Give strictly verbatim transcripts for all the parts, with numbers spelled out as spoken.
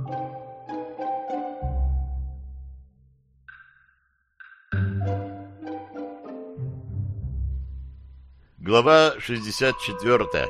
Глава шестьдесят четыре.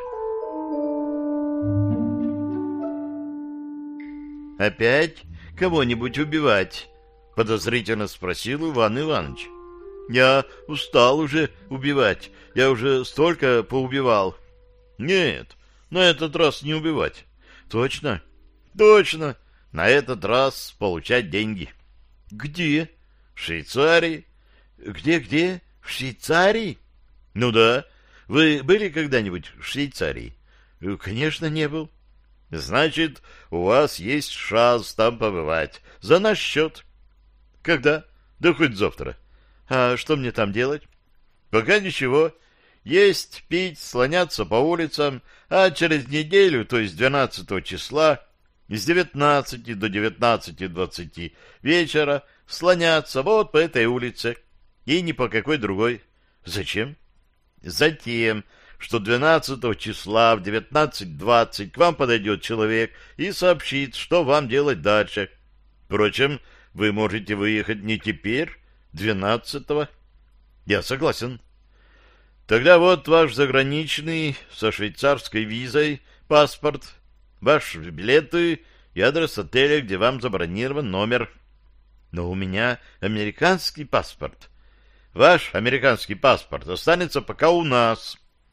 «Опять кого-нибудь убивать?» — подозрительно спросил Иван Иванович. «Я устал уже убивать. Я уже столько поубивал». «Нет, на этот раз не убивать». «Точно?» «Точно. На этот раз получать деньги». «Где?» «В Швейцарии». «Где-где? В Швейцарии?» «Ну да. Вы были когда-нибудь в Швейцарии?» «Конечно, не был». «Значит, у вас есть шанс там побывать. За наш счет». «Когда?» «Да хоть завтра». «А что мне там делать?» «Пока ничего. Есть, пить, слоняться по улицам, а через неделю, то есть двенадцатого числа, с девятнадцати до девятнадцати двадцати вечера слоняться вот по этой улице и ни по какой другой». «Зачем?» «Затем, что двенадцатого числа в девятнадцать двадцать к вам подойдет человек и сообщит, что вам делать дальше. Впрочем, вы можете выехать не теперь, двенадцатого». «Я согласен». «Тогда вот ваш заграничный со швейцарской визой паспорт, ваши билеты и адрес отеля, где вам забронирован номер». «Но у меня американский паспорт». «Ваш американский паспорт останется пока у нас».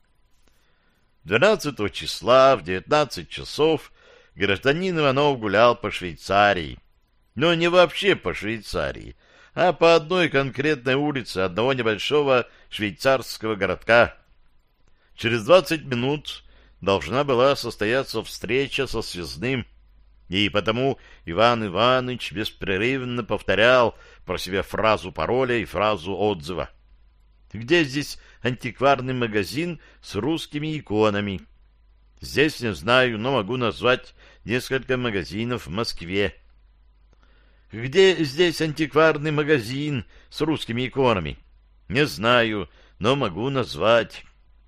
двенадцатого числа в девятнадцать часов гражданин Иванов гулял по Швейцарии. Но не вообще по Швейцарии, а по одной конкретной улице одного небольшого швейцарского городка. Через двадцать минут должна была состояться встреча со связным, и потому Иван Иванович беспрерывно повторял про себя фразу пароля и фразу отзыва. «Где здесь антикварный магазин с русскими иконами?» «Здесь не знаю, но могу назвать несколько магазинов в Москве». «Где здесь антикварный магазин с русскими иконами?» «Не знаю, но могу назвать».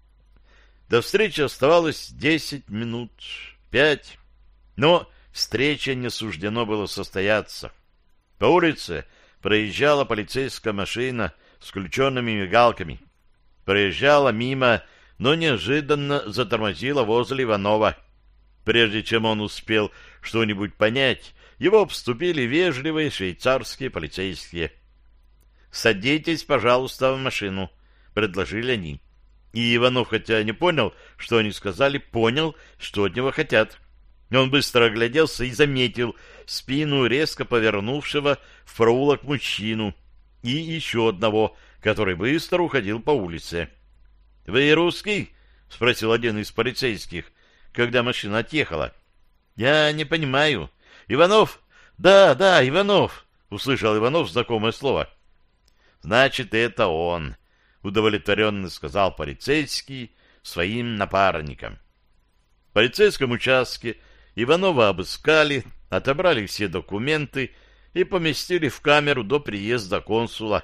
До встречи оставалось десять минут, пять, но встрече не суждено было состояться. По улице проезжала полицейская машина с включенными мигалками. Проезжала мимо, но неожиданно затормозила возле Иванова. Прежде чем он успел что-нибудь понять, его обступили вежливые швейцарские полицейские. «Садитесь, пожалуйста, в машину», — предложили они. И Иванов, хотя не понял, что они сказали, понял, что от него хотят. Он быстро огляделся и заметил спину резко повернувшего в проулок мужчину и еще одного, который быстро уходил по улице. — Вы русский? — спросил один из полицейских, когда машина отъехала. — Я не понимаю. — Иванов? — Да, да, Иванов, — услышал Иванов знакомое слово. — Значит, это он, — удовлетворенно сказал полицейский своим напарникам. В полицейском участке Иванова обыскали, отобрали все документы и поместили в камеру до приезда консула.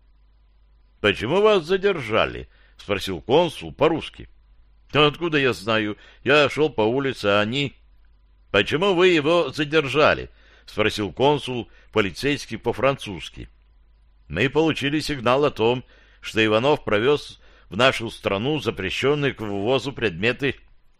— Почему вас задержали? — спросил консул по-русски. — Откуда я знаю? Я шел по улице, а они... — Почему вы его задержали? — спросил консул полицейский по-французски. — Мы получили сигнал о том, что Иванов провез в нашу страну запрещенные к ввозу предметы.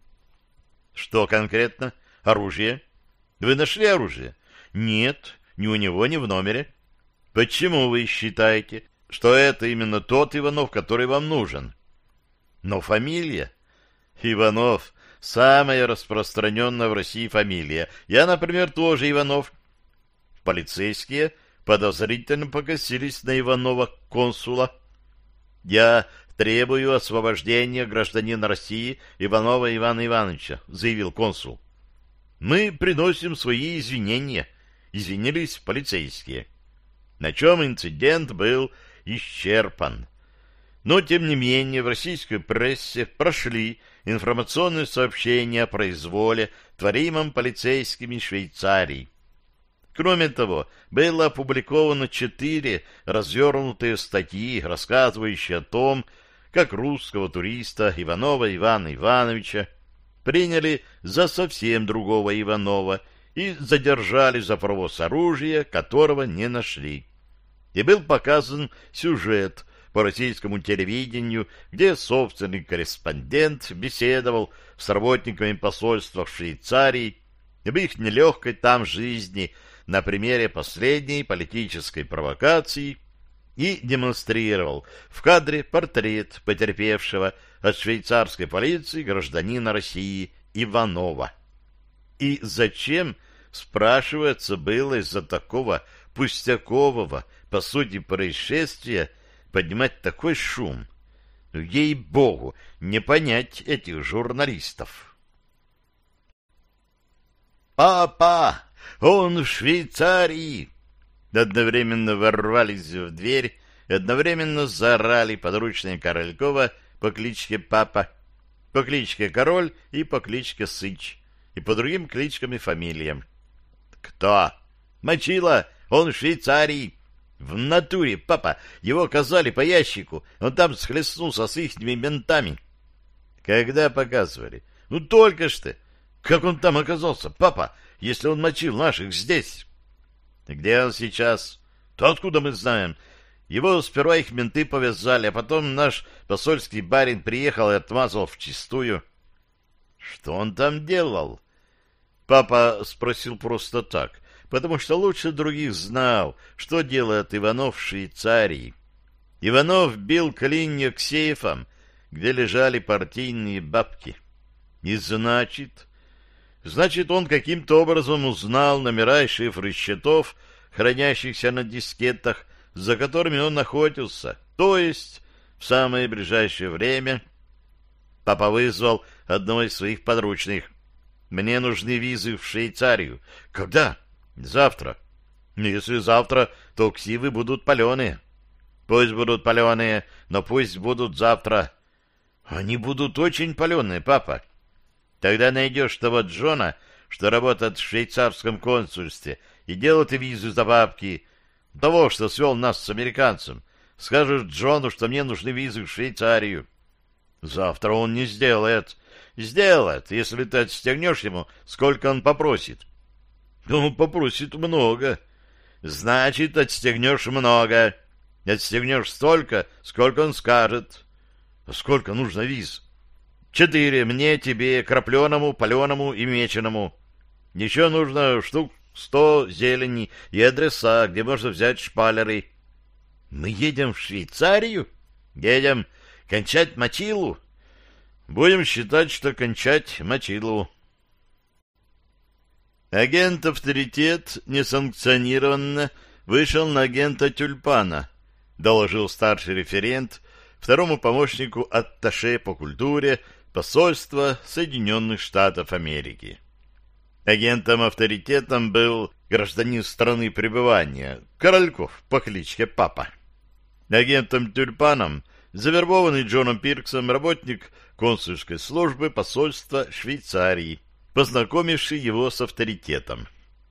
— Что конкретно? — Оружие. — Вы нашли оружие? — Нет, ни у него, ни в номере. — Почему вы считаете, что это именно тот Иванов, который вам нужен? — Но фамилия? — Иванов — самая распространенная в России фамилия. Я, например, тоже Иванов. Полицейские подозрительно покосились на Иванова консула. — Я требую освобождения гражданина России Иванова Ивана Ивановича, — заявил консул. — Мы приносим свои извинения, — извинились полицейские. На чем инцидент был исчерпан. Но, тем не менее, в российской прессе прошли информационные сообщения о произволе, творимом полицейскими Швейцарии. Кроме того, было опубликовано четыре развернутые статьи, рассказывающие о том, как русского туриста Иванова Ивана Ивановича приняли за совсем другого Иванова и задержали за провоз оружия, которого не нашли. И был показан сюжет по российскому телевидению, где собственный корреспондент беседовал с работниками посольства в Швейцарии об их нелегкой там жизни на примере последней политической провокации и демонстрировал в кадре портрет потерпевшего от швейцарской полиции гражданина России Иванова. И зачем, спрашивается, было из-за такого пустякового, по сути, происшествия поднимать такой шум? Ей-богу, не понять этих журналистов. «Папа! Он в Швейцарии!» Одновременно ворвались в дверь и одновременно заорали подручные Королькова по кличке Папа, по кличке Король и по кличке Сыч, и по другим кличкам и фамилиям. «Кто?» «Мочила! Он в Швейцарии!» «В натуре, папа! Его казали по ящику! Он там схлестнулся с ихними ментами!» «Когда показывали?» «Ну, только что! Как он там оказался, папа, если он мочил наших здесь?» «Где он сейчас?» «То откуда мы знаем? Его сперва их менты повязали, а потом наш посольский барин приехал и отмазал вчистую». «Что он там делал?» Папа спросил просто так, потому что лучше других знал, что делает Иванов в Швейцарии. Иванов бил клинья к сейфам, где лежали партийные бабки. И значит... Значит, он каким-то образом узнал номера и шифры счетов, хранящихся на дискетах, за которыми он охотился. То есть, в самое ближайшее время папа вызвал одного из своих подручных. «Мне нужны визы в Швейцарию». «Когда?» «Завтра». «Если завтра, то ксивы будут паленые». «Пусть будут паленые, но пусть будут завтра». «Они будут очень паленые, папа». «Тогда найдешь того Джона, что работает в швейцарском консульстве, и делает визу за бабки, того, что свел нас с американцем. Скажешь Джону, что мне нужны визы в Швейцарию». «Завтра он не сделает». «Сделает, если ты отстегнешь ему, сколько он попросит». «Он попросит много». «Значит, отстегнешь много. Отстегнешь столько, сколько он скажет». «А сколько нужно виз?» «Четыре. Мне, тебе, крапленому, паленому и меченому. Еще нужно штук сто зелени и адреса, где можно взять шпалеры». «Мы едем в Швейцарию?» «Едем кончать мочилу». «Будем считать, что кончать мочилу». «Агент-авторитет несанкционированно вышел на агента Тюльпана», доложил старший референт второму помощнику атташе по культуре посольства Соединенных Штатов Америки. Агентом-авторитетом был гражданин страны пребывания Корольков по кличке Папа. Агентом Тюльпаном завербованный Джоном Пирксом работник консульской службы посольства Швейцарии, познакомивший его с авторитетом.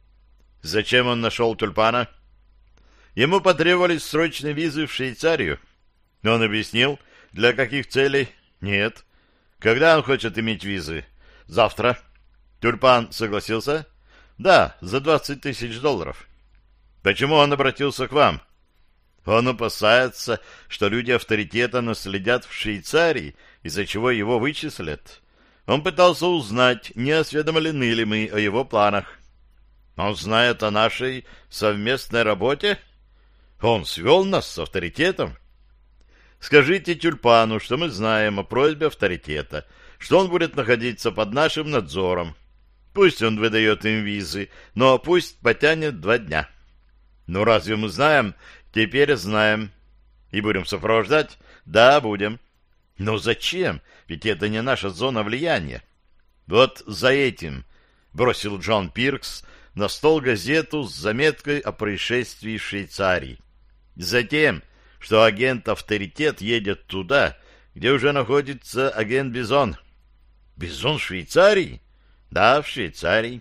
Зачем он нашел Тюльпана? Ему потребовались срочные визы в Швейцарию. Он объяснил, для каких целей? Нет. Когда он хочет иметь визы? Завтра. Тюльпан согласился? Да, за двадцать тысяч долларов. Почему он обратился к вам? Он опасается, что люди авторитета наследят в Швейцарии, из-за чего его вычислят. Он пытался узнать, не осведомлены ли мы о его планах. Он знает о нашей совместной работе? Он свел нас с авторитетом? Скажите Тюльпану, что мы знаем о просьбе авторитета, что он будет находиться под нашим надзором. Пусть он выдает им визы, но пусть потянет два дня. Ну, разве мы знаем? Теперь знаем. И будем сопровождать? Да, будем. Но зачем? Ведь это не наша зона влияния. Вот за этим бросил Джон Пиркс на стол газету с заметкой о происшествии в Швейцарии. Затем, что агент-авторитет едет туда, где уже находится агент Бизон. Бизон в Швейцарии? Да, в Швейцарии.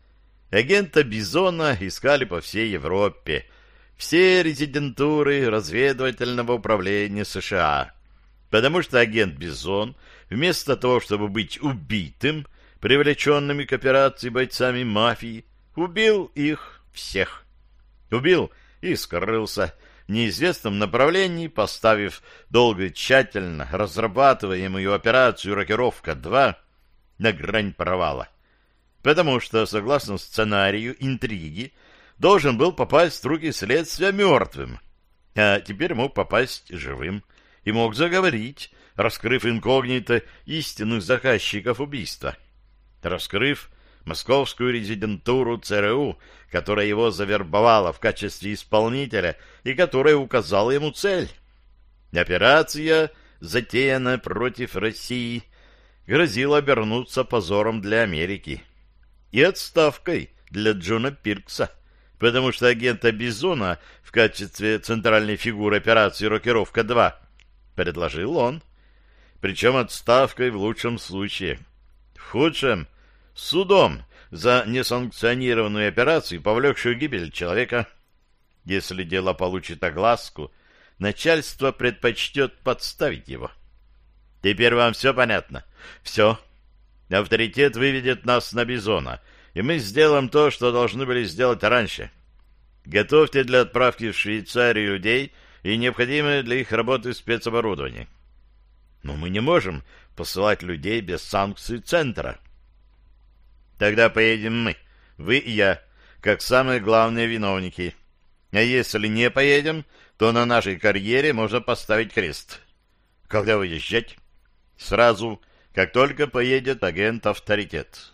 Агента Бизона искали по всей Европе. Все резидентуры разведывательного управления США. Потому что агент Бизон, вместо того, чтобы быть убитым, привлеченными к операции бойцами мафии, убил их всех. Убил и скрылся в неизвестном направлении, поставив долго и тщательно разрабатываемую операцию «Рокировка-два» на грань провала. Потому что, согласно сценарию интриги, должен был попасть в руки следствия мертвым, а теперь мог попасть живым и мог заговорить, раскрыв инкогнито истинных заказчиков убийства, раскрыв московскую резидентуру ЦРУ, которая его завербовала в качестве исполнителя и которая указала ему цель. Операция, затеянная против России, грозила обернуться позором для Америки и отставкой для Джона Пиркса, потому что агента Бизона в качестве центральной фигуры операции «Рокировка-два» предложил он. Причем отставкой в лучшем случае. В худшем — судом за несанкционированную операцию, повлекшую гибель человека. Если дело получит огласку, начальство предпочтет подставить его. Теперь вам все понятно? Все. Авторитет выведет нас на Бизона, и мы сделаем то, что должны были сделать раньше. Готовьте для отправки в Швейцарию людей и необходимое для их работы спецоборудование. Но мы не можем посылать людей без санкций центра. Тогда поедем мы, вы и я, как самые главные виновники. А если не поедем, то на нашей карьере можно поставить крест. Когда выезжать? Сразу, как только поедет агент-авторитет.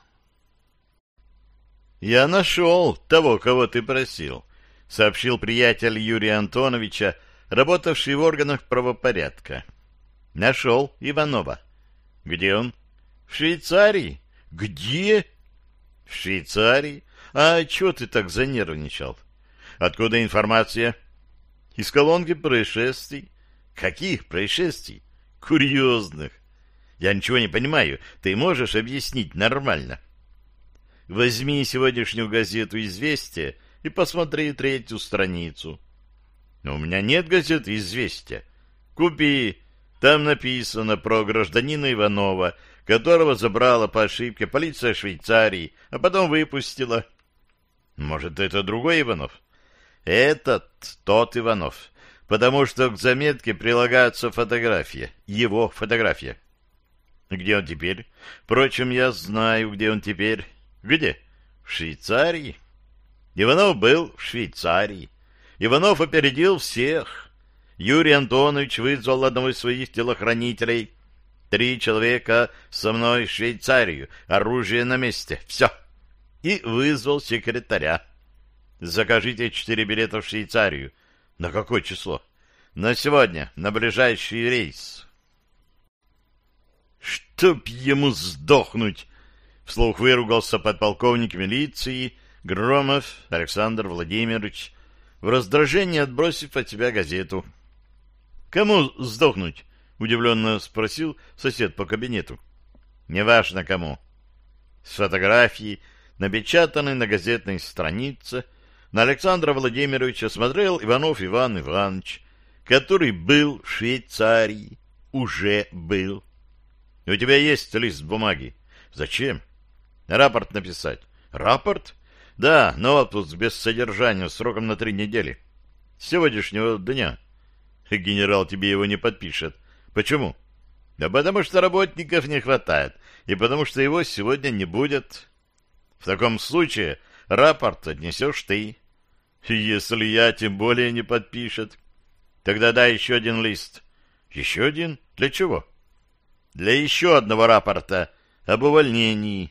«Я нашел того, кого ты просил», — сообщил приятель Юрия Антоновича, работавший в органах правопорядка. «Нашел Иванова». «Где он?» «В Швейцарии». «Где?» «В Швейцарии? А чего ты так занервничал?» «Откуда информация?» «Из колонки происшествий». «Каких происшествий?» «Курьезных». «Я ничего не понимаю. Ты можешь объяснить нормально?» «Возьми сегодняшнюю газету «Известия» и посмотри третью страницу». «У меня нет газеты «Известия». Купи. Там написано про гражданина Иванова, которого забрала по ошибке полиция Швейцарии, а потом выпустила». «Может, это другой Иванов?» «Этот тот Иванов, потому что к заметке прилагается фотография, его фотография». «Где он теперь?» «Впрочем, я знаю, где он теперь». «Где?» «В Швейцарии». Иванов был в Швейцарии. Иванов опередил всех. Юрий Антонович вызвал одного из своих телохранителей. Три человека со мной в Швейцарию, оружие на месте. Все. И вызвал секретаря. Закажите четыре билета в Швейцарию. На какое число? На сегодня, на ближайший рейс. Чтоб ему сдохнуть! Вслух выругался подполковник милиции Громов Александр Владимирович, в раздражении отбросив от себя газету. «Кому сдохнуть?» — удивленно спросил сосед по кабинету. «Неважно кому». С фотографии, напечатанной на газетной странице, на Александра Владимировича смотрел Иванов Иван Иванович, который был в Швейцарии, уже был. «У тебя есть лист бумаги?» «Зачем?» «Рапорт написать». «Рапорт?» «Да, но отпуск без содержания сроком на три недели. С сегодняшнего дня». «Генерал тебе его не подпишет». «Почему?» «Да потому что работников не хватает, и потому что его сегодня не будет». «В таком случае рапорт отнесешь ты». «Если я, тем более не подпишет». «Тогда дай еще один лист». «Еще один? Для чего?» «Для еще одного рапорта об увольнении».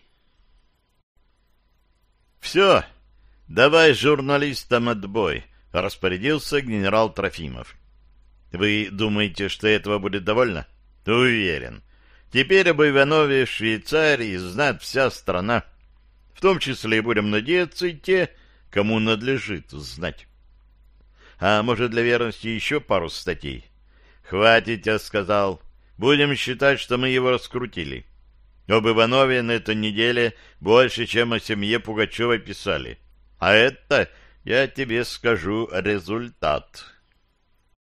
«Все, давай журналистам отбой», — распорядился генерал Трофимов. «Вы думаете, что этого будет довольно?» «Уверен. Теперь об Иванове в Швейцарии знает вся страна. В том числе и, будем надеяться, и те, кому надлежит знать. А может, для верности еще пару статей?» «Хватит, я сказал. Будем считать, что мы его раскрутили. Об Иванове на этой неделе больше, чем о семье Пугачевой писали. А это, я тебе скажу, результат».